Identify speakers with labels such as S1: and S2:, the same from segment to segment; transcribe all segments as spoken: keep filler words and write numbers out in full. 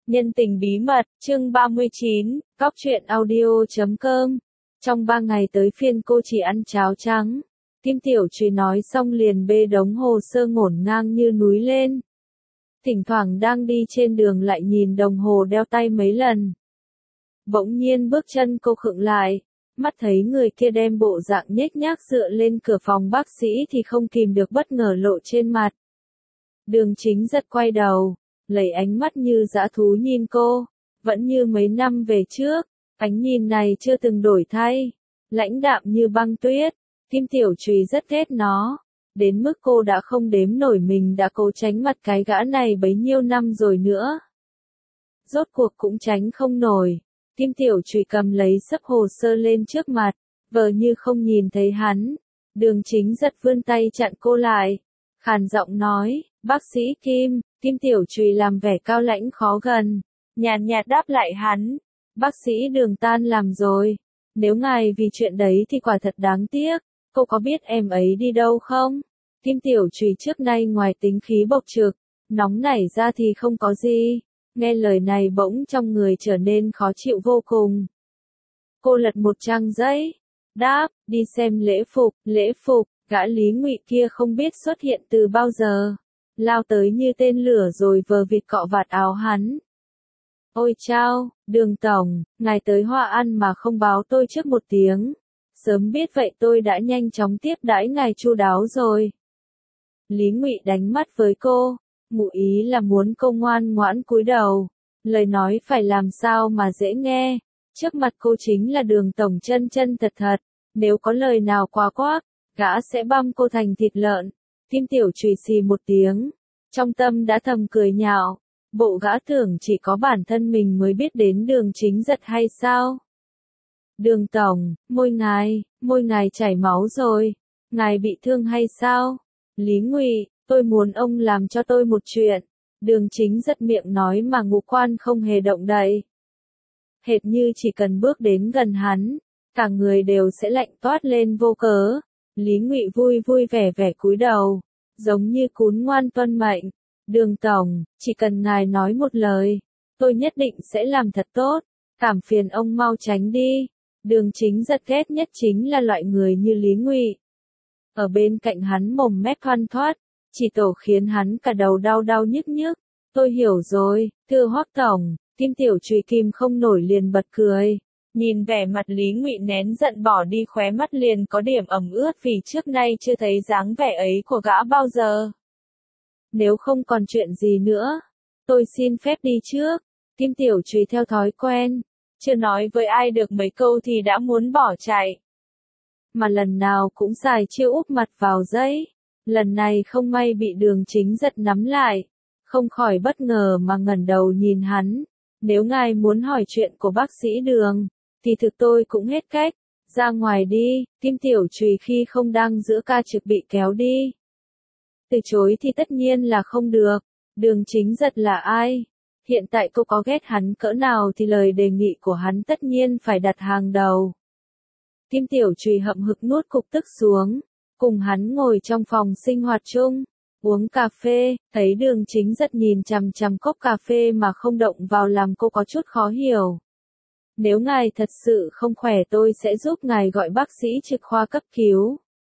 S1: Nhân tình bí mật, chương ba mươi chín, góc truyện audio chấm com. Trong ba ngày tới phiên cô chỉ ăn cháo trắng. Kim Tiểu Trùy nói xong liền bê đống hồ sơ ngổn ngang như núi lên. Thỉnh thoảng đang đi trên đường lại nhìn đồng hồ đeo tay mấy lần. Bỗng nhiên bước chân cô khựng lại, mắt thấy người kia đem bộ dạng nhếch nhác dựa lên cửa phòng bác sĩ thì không kìm được bất ngờ lộ trên mặt. Đường Chính giật quay đầu, lấy ánh mắt như dã thú nhìn cô, vẫn như mấy năm về trước, ánh nhìn này chưa từng đổi thay, lãnh đạm như băng tuyết. Kim Tiểu Trùy rất ghét nó, đến mức cô đã không đếm nổi mình đã cố tránh mặt cái gã này bấy nhiêu năm rồi nữa. Rốt cuộc cũng tránh không nổi, Kim Tiểu Trùy cầm lấy xấp hồ sơ lên trước mặt, vờ như không nhìn thấy hắn. Đường Chính giật vươn tay chặn cô lại, khàn giọng nói, bác sĩ Kim. Kim Tiểu Trùy làm vẻ cao lãnh khó gần, nhàn nhạt đáp lại hắn, bác sĩ Đường tan làm rồi, nếu ngài vì chuyện đấy thì quả thật đáng tiếc. Cô có biết em ấy đi đâu không? Kim Tiểu Trùy trước nay ngoài tính khí bộc trực, nóng nảy ra thì không có gì, nghe lời này bỗng trong người trở nên khó chịu vô cùng. Cô lật một trang giấy, đáp, đi xem lễ phục. Lễ phục, gã Lý Ngụy kia không biết xuất hiện từ bao giờ, lao tới như tên lửa rồi vờ vịt cọ vạt áo hắn. Ôi chao, Đường tổng, ngài tới Hoa An mà không báo tôi trước một tiếng. Sớm biết vậy tôi đã nhanh chóng tiếp đãi ngài chu đáo rồi. Lý Ngụy đánh mắt với cô, ngụ ý là muốn cô ngoan ngoãn cúi đầu. Lời nói phải làm sao mà dễ nghe. Trước mặt cô chính là Đường tổng chân chân thật thật. Nếu có lời nào quá quác, gã sẽ băm cô thành thịt lợn. Kim Tiểu Trùy xì một tiếng, trong tâm đã thầm cười nhạo. Bộ gã tưởng chỉ có bản thân mình mới biết đến Đường Chính giật hay sao? Đường tổng, môi ngài, môi ngài chảy máu rồi, ngài bị thương hay sao? Lý Ngụy, tôi muốn ông làm cho tôi một chuyện. Đường Chính giật miệng nói mà ngũ quan không hề động đậy. Hệt như chỉ cần bước đến gần hắn, cả người đều sẽ lạnh toát lên vô cớ. Lý Ngụy vui vui vẻ vẻ cúi đầu, giống như cún ngoan tuân mệnh. Đường tổng, chỉ cần ngài nói một lời, tôi nhất định sẽ làm thật tốt, cảm phiền ông mau tránh đi. Đường Chính giật ghét nhất chính là loại người như Lý Ngụy. Ở bên cạnh hắn mồm mép thoăn thoắt, chỉ tổ khiến hắn cả đầu đau đau nhức nhức. Tôi hiểu rồi, thưa Hoắc tổng. Kim Tiểu Trùy kìm không nổi liền bật cười. Nhìn vẻ mặt Lý Ngụy nén giận bỏ đi, khóe mắt liền có điểm ẩm ướt vì trước nay chưa thấy dáng vẻ ấy của gã bao giờ. Nếu không còn chuyện gì nữa, tôi xin phép đi trước. Kim Tiểu Trùy theo thói quen, chưa nói với ai được mấy câu thì đã muốn bỏ chạy. Mà lần nào cũng xài chiêu úp mặt vào giấy, lần này không may bị Đường Chính giật nắm lại, không khỏi bất ngờ mà ngẩng đầu nhìn hắn. Nếu ngài muốn hỏi chuyện của bác sĩ Đường, thì thực tôi cũng hết cách, ra ngoài đi. Kim Tiểu Trùy khi không đang giữa ca trực bị kéo đi. Từ chối thì tất nhiên là không được. Đường Chính giật là ai? Hiện tại cô có ghét hắn cỡ nào thì lời đề nghị của hắn tất nhiên phải đặt hàng đầu. Kim Tiểu Trùy hậm hực nuốt cục tức xuống, cùng hắn ngồi trong phòng sinh hoạt chung, uống cà phê, thấy Đường Chính giật nhìn chằm chằm cốc cà phê mà không động vào làm cô có chút khó hiểu. Nếu ngài thật sự không khỏe tôi sẽ giúp ngài gọi bác sĩ trực khoa cấp cứu.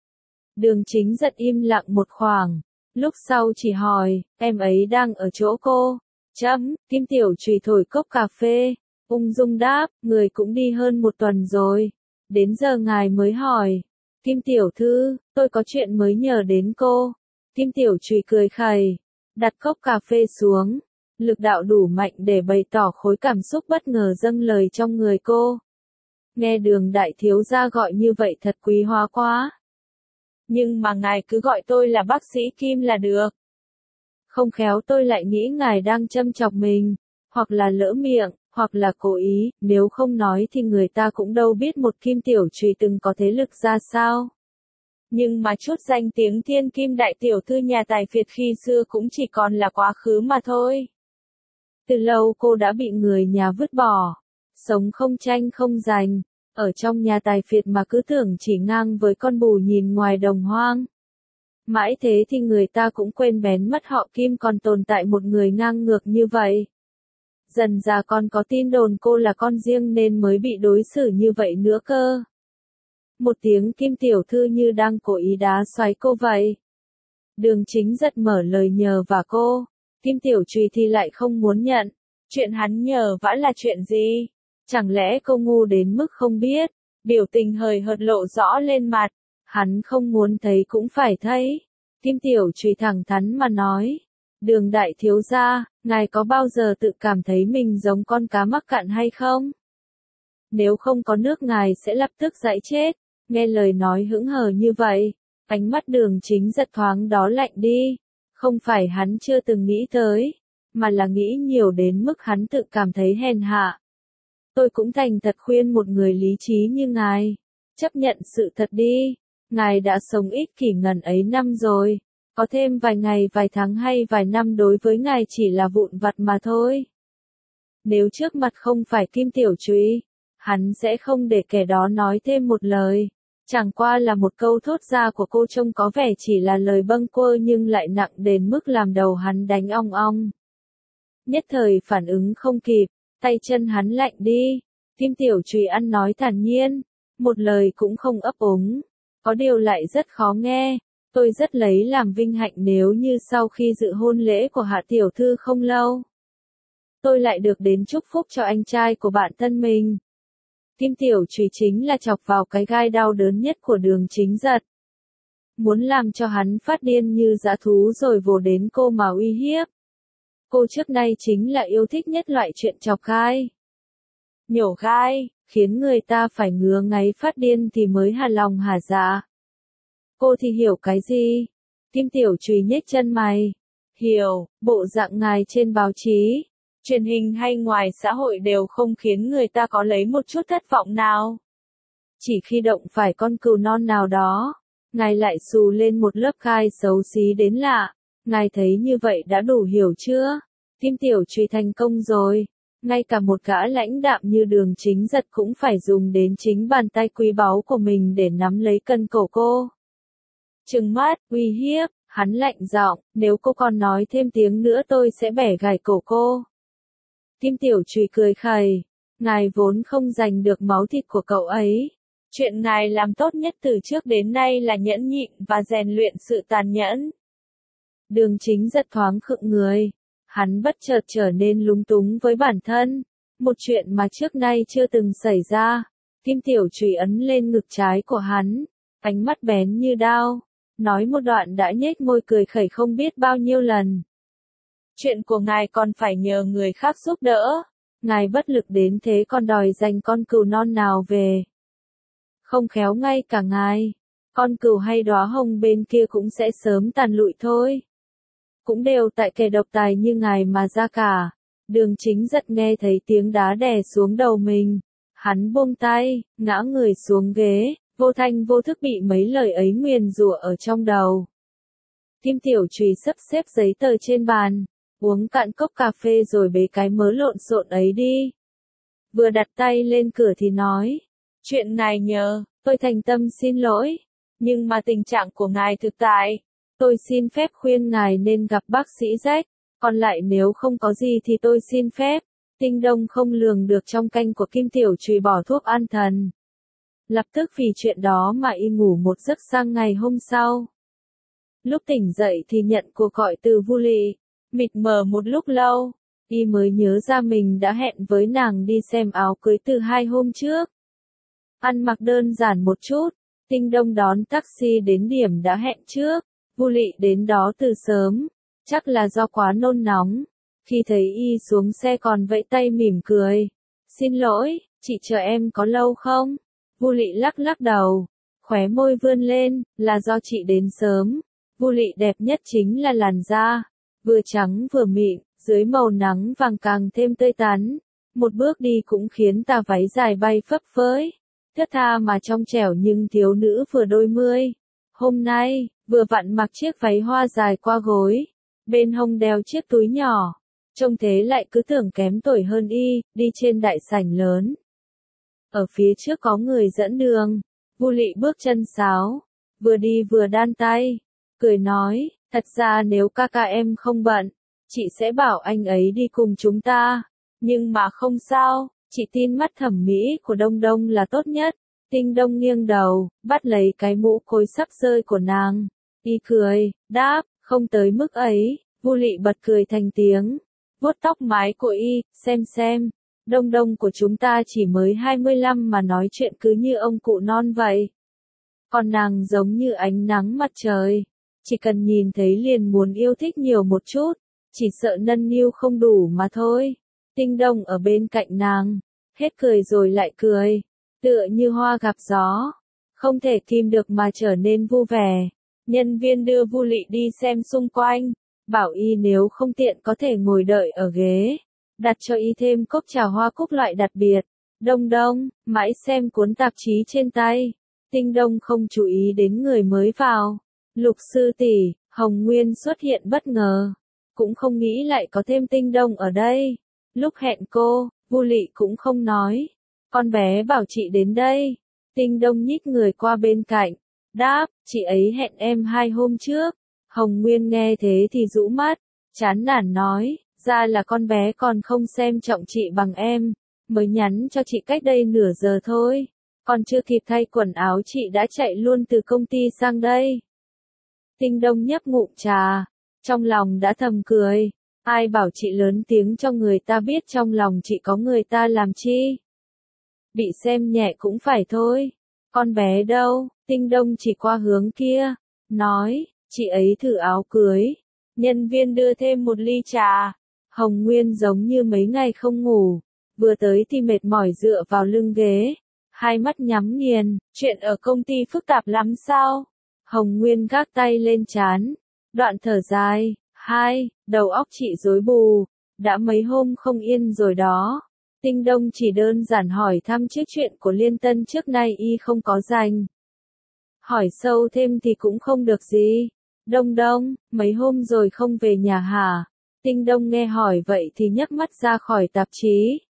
S1: Đường Chính giật im lặng một khoảng, lúc sau chỉ hỏi, em ấy đang ở chỗ cô? Chấm. Kim Tiểu Trùy thổi cốc cà phê, ung dung đáp, người cũng đi hơn một tuần rồi. Đến giờ ngài mới hỏi. Kim Tiểu thư, tôi có chuyện mới nhờ đến cô. Kim Tiểu Trùy cười khẩy, đặt cốc cà phê xuống, lực đạo đủ mạnh để bày tỏ khối cảm xúc bất ngờ dâng lời trong người cô. Nghe Đường đại thiếu gia gọi như vậy thật quý hóa quá. Nhưng mà ngài cứ gọi tôi là bác sĩ Kim là được. Không khéo tôi lại nghĩ ngài đang châm chọc mình, hoặc là lỡ miệng, hoặc là cố ý, nếu không nói thì người ta cũng đâu biết một Kim Tiểu Trùy từng có thế lực ra sao. Nhưng mà chút danh tiếng thiên kim đại tiểu thư nhà tài phiệt khi xưa cũng chỉ còn là quá khứ mà thôi. Từ lâu cô đã bị người nhà vứt bỏ, sống không tranh không giành, ở trong nhà tài phiệt mà cứ tưởng chỉ ngang với con bù nhìn ngoài đồng hoang. Mãi thế thì người ta cũng quên bén mất họ Kim còn tồn tại một người ngang ngược như vậy. Dần ra còn có tin đồn cô là con riêng nên mới bị đối xử như vậy nữa cơ. Một tiếng Kim tiểu thư như đang cố ý đá xoáy cô vậy. Đường Chính Giật mở lời nhờ vả cô, Kim tiểu trùy thì lại không muốn nhận. Chuyện hắn nhờ vả là chuyện gì? Chẳng lẽ cô ngu đến mức không biết? Biểu tình hời hợt lộ rõ lên mặt. Hắn không muốn thấy cũng phải thấy. Kim tiểu trùy thẳng thắn mà nói. Đường đại thiếu gia, ngài có bao giờ tự cảm thấy mình giống con cá mắc cạn hay không? Nếu không có nước ngài sẽ lập tức dãi chết. Nghe lời nói hững hờ như vậy, ánh mắt Đường Chính Giật thoáng đó lạnh đi. Không phải hắn chưa từng nghĩ tới, mà là nghĩ nhiều đến mức hắn tự cảm thấy hèn hạ. Tôi cũng thành thật khuyên một người lý trí như ngài, chấp nhận sự thật đi. Ngài đã sống ích kỷ ngần ấy năm rồi, có thêm vài ngày vài tháng hay vài năm đối với ngài chỉ là vụn vặt mà thôi. Nếu trước mặt không phải Kim tiểu trùy, hắn sẽ không để kẻ đó nói thêm một lời. Chẳng qua là một câu thốt ra của cô trông có vẻ chỉ là lời bâng quơ nhưng lại nặng đến mức làm đầu hắn đánh ong ong. Nhất thời phản ứng không kịp, tay chân hắn lạnh đi. Kim tiểu trùy ăn nói thản nhiên, một lời cũng không ấp úng. Có điều lại rất khó nghe. Tôi rất lấy làm vinh hạnh nếu như sau khi dự hôn lễ của Hạ tiểu thư không lâu, tôi lại được đến chúc phúc cho anh trai của bạn thân mình. Kim tiểu trùy chính là chọc vào cái gai đau đớn nhất của Đường Chính Giật. Muốn làm cho hắn phát điên như dã thú rồi vồ đến cô mà uy hiếp. Cô trước nay chính là yêu thích nhất loại chuyện chọc gai. Nhổ gai, khiến người ta phải ngứa ngáy phát điên thì mới hà lòng hả dạ. Cô thì hiểu cái gì? Kim tiểu trùy nhếch chân mày. Hiểu, bộ dạng ngài trên báo chí, truyền hình hay ngoài xã hội đều không khiến người ta có lấy một chút thất vọng nào. Chỉ khi động phải con cừu non nào đó, ngài lại xù lên một lớp gai xấu xí đến lạ. Ngài thấy như vậy đã đủ hiểu chưa? Kim tiểu trùy thành công rồi. Ngay cả một gã lãnh đạm như Đường Chính Giật cũng phải dùng đến chính bàn tay quý báu của mình để nắm lấy cân cổ cô. Trừng mắt, uy hiếp, hắn lạnh giọng, nếu cô còn nói thêm tiếng nữa tôi sẽ bẻ gãy cổ cô. Kim tiểu trùy cười khẩy, ngài vốn không giành được máu thịt của cậu ấy. Chuyện ngài làm tốt nhất từ trước đến nay là nhẫn nhịn và rèn luyện sự tàn nhẫn. Đường Chính Giật thoáng khựng người. Hắn bất chợt trở nên lúng túng với bản thân. Một chuyện mà trước nay chưa từng xảy ra. Kim tiểu trùy ấn lên ngực trái của hắn. Ánh mắt bén như đao. Nói một đoạn đã nhếch môi cười khẩy không biết bao nhiêu lần. Chuyện của ngài còn phải nhờ người khác giúp đỡ. Ngài bất lực đến thế còn đòi giành con cừu non nào về. Không khéo ngay cả ngài. Con cừu hay đóa hồng bên kia cũng sẽ sớm tàn lụi thôi. Cũng đều tại kẻ độc tài như ngài mà ra cả. Đường Chính Giật nghe thấy tiếng đá đè xuống đầu mình. Hắn buông tay, ngã người xuống ghế, vô thanh vô thức bị mấy lời ấy nguyền rủa ở trong đầu. Kim tiểu trùy sắp xếp giấy tờ trên bàn, uống cạn cốc cà phê rồi bế cái mớ lộn xộn ấy đi. Vừa đặt tay lên cửa thì nói, chuyện ngài nhờ, tôi thành tâm xin lỗi, nhưng mà tình trạng của ngài thực tại. Tôi xin phép khuyên ngài nên gặp bác sĩ Jack, còn lại nếu không có gì thì tôi xin phép. Tinh đông không lường được trong canh của Kim tiểu trùy bỏ thuốc an thần. Lập tức vì chuyện đó mà y ngủ một giấc sang ngày hôm sau. Lúc tỉnh dậy thì nhận cuộc gọi từ Vu Lị, mịt mờ một lúc lâu, y mới nhớ ra mình đã hẹn với nàng đi xem áo cưới từ hai hôm trước. Ăn mặc đơn giản một chút, Tinh đông đón taxi đến điểm đã hẹn trước. Vu Lị đến đó từ sớm, chắc là do quá nôn nóng. Khi thấy y xuống xe còn vẫy tay mỉm cười. Xin lỗi, chị chờ em có lâu không? Vu Lị lắc lắc đầu, khóe môi vươn lên, là do chị đến sớm. Vu Lị đẹp nhất chính là làn da, vừa trắng vừa mịn, dưới màu nắng vàng càng thêm tươi tắn. Một bước đi cũng khiến tà váy dài bay phấp phới. Thướt tha mà trong trẻo nhưng thiếu nữ vừa đôi mươi. Hôm nay, vừa vặn mặc chiếc váy hoa dài qua gối, bên hông đeo chiếc túi nhỏ, trông thế lại cứ tưởng kém tuổi hơn y, đi trên đại sảnh lớn. Ở phía trước có người dẫn đường, Vu Lị bước chân sáo, vừa đi vừa đan tay, cười nói, thật ra nếu ca ca em không bận, chị sẽ bảo anh ấy đi cùng chúng ta. Nhưng mà không sao, chị tin mắt thẩm mỹ của Đông Đông là tốt nhất. Tinh Đông nghiêng đầu, bắt lấy cái mũ cối sắp rơi của nàng. Y cười, đáp, không tới mức ấy. Vu Lị bật cười thành tiếng, vuốt tóc mái của Y, xem xem. Đông Đông của chúng ta chỉ mới hai mươi lăm mà nói chuyện cứ như ông cụ non vậy. Còn nàng giống như ánh nắng mặt trời. Chỉ cần nhìn thấy liền muốn yêu thích nhiều một chút. Chỉ sợ nâng niu không đủ mà thôi. Tinh Đông ở bên cạnh nàng. Hết cười rồi lại cười. Tựa như hoa gặp gió. Không thể kìm được mà trở nên vui vẻ. Nhân viên đưa Vu Lị đi xem xung quanh. Bảo Y nếu không tiện có thể ngồi đợi ở ghế. Đặt cho Y thêm cốc trà hoa cúc loại đặc biệt. Đông Đông, mãi xem cuốn tạp chí trên tay. Tinh Đông không chú ý đến người mới vào. Lục sư tỷ, Hồng Nguyên xuất hiện bất ngờ. Cũng không nghĩ lại có thêm Tinh Đông ở đây. Lúc hẹn cô, Vu Lị cũng không nói. Con bé bảo chị đến đây. Tinh Đông nhích người qua bên cạnh. Đáp, chị ấy hẹn em hai hôm trước. Hồng Nguyên nghe thế thì rũ mắt. Chán nản nói, ra là con bé còn không xem trọng chị bằng em. Mới nhắn cho chị cách đây nửa giờ thôi. Còn chưa kịp thay quần áo chị đã chạy luôn từ công ty sang đây. Tinh Đông nhấp ngụm trà. Trong lòng đã thầm cười. Ai bảo chị lớn tiếng cho người ta biết trong lòng chị có người ta làm chi. Bị xem nhẹ cũng phải thôi. Con bé đâu? Tinh Đông chỉ qua hướng kia. Nói, chị ấy thử áo cưới. Nhân viên đưa thêm một ly trà. Hồng Nguyên giống như mấy ngày không ngủ. Vừa tới thì mệt mỏi dựa vào lưng ghế. Hai mắt nhắm nghiền. Chuyện ở công ty phức tạp lắm sao? Hồng Nguyên gác tay lên trán. Đoạn thở dài. Hai, đầu óc chị rối bù. Đã mấy hôm không yên rồi đó. Tinh Đông chỉ đơn giản hỏi thăm chiếc chuyện của Liên Tân trước nay Y không có dành. Hỏi sâu thêm thì cũng không được gì. Đông Đông, mấy hôm rồi không về nhà hả? Tinh Đông nghe hỏi vậy thì nhấc mắt ra khỏi tạp chí.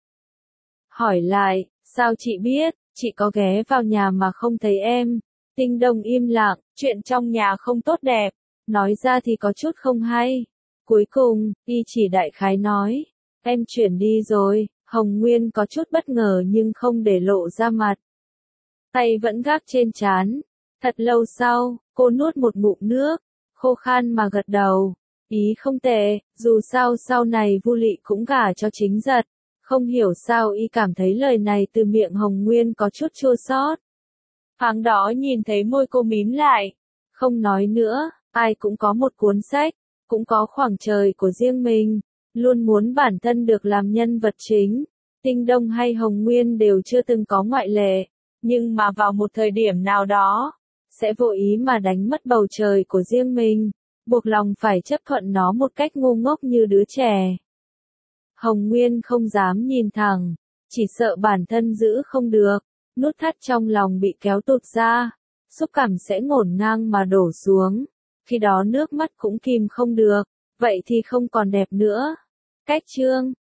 S1: Hỏi lại, sao chị biết, chị có ghé vào nhà mà không thấy em. Tinh Đông im lặng, chuyện trong nhà không tốt đẹp. Nói ra thì có chút không hay. Cuối cùng, Y chỉ đại khái nói, em chuyển đi rồi. Hồng Nguyên có chút bất ngờ nhưng không để lộ ra mặt. Tay vẫn gác trên trán. Thật lâu sau, cô nuốt một ngụm nước, khô khan mà gật đầu. Ý không tệ, dù sao sau này Vu Lị cũng gả cho Chính Giật. Không hiểu sao Y cảm thấy lời này từ miệng Hồng Nguyên có chút chua xót. Tháng đó nhìn thấy môi cô mím lại. Không nói nữa, ai cũng có một cuốn sách, cũng có khoảng trời của riêng mình. Luôn muốn bản thân được làm nhân vật chính. Tinh Đông hay Hồng Nguyên đều chưa từng có ngoại lệ. Nhưng mà vào một thời điểm nào đó, sẽ vô ý mà đánh mất bầu trời của riêng mình. Buộc lòng phải chấp thuận nó một cách ngu ngốc như đứa trẻ. Hồng Nguyên không dám nhìn thẳng. Chỉ sợ bản thân giữ không được. Nút thắt trong lòng bị kéo tụt ra. Xúc cảm sẽ ngổn ngang mà đổ xuống. Khi đó nước mắt cũng kìm không được. Vậy thì không còn đẹp nữa. Cách chương